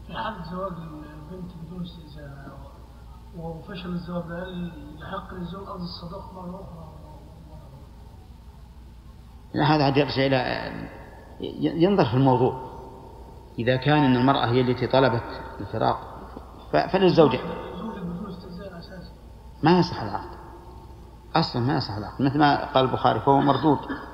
في حال زواج البنت بدون استئذان وفشل الزواج، هل يحق للزوج أخذ الصداق مرة أخرى؟ هذا يرجع إلى ينظر في الموضوع. إذا كان أن المرأة هي التي طلبت الفراق فللزوج ما يصح العقد أصلا، ما يصح العقد مثل ما قال البخاري فهو مردود.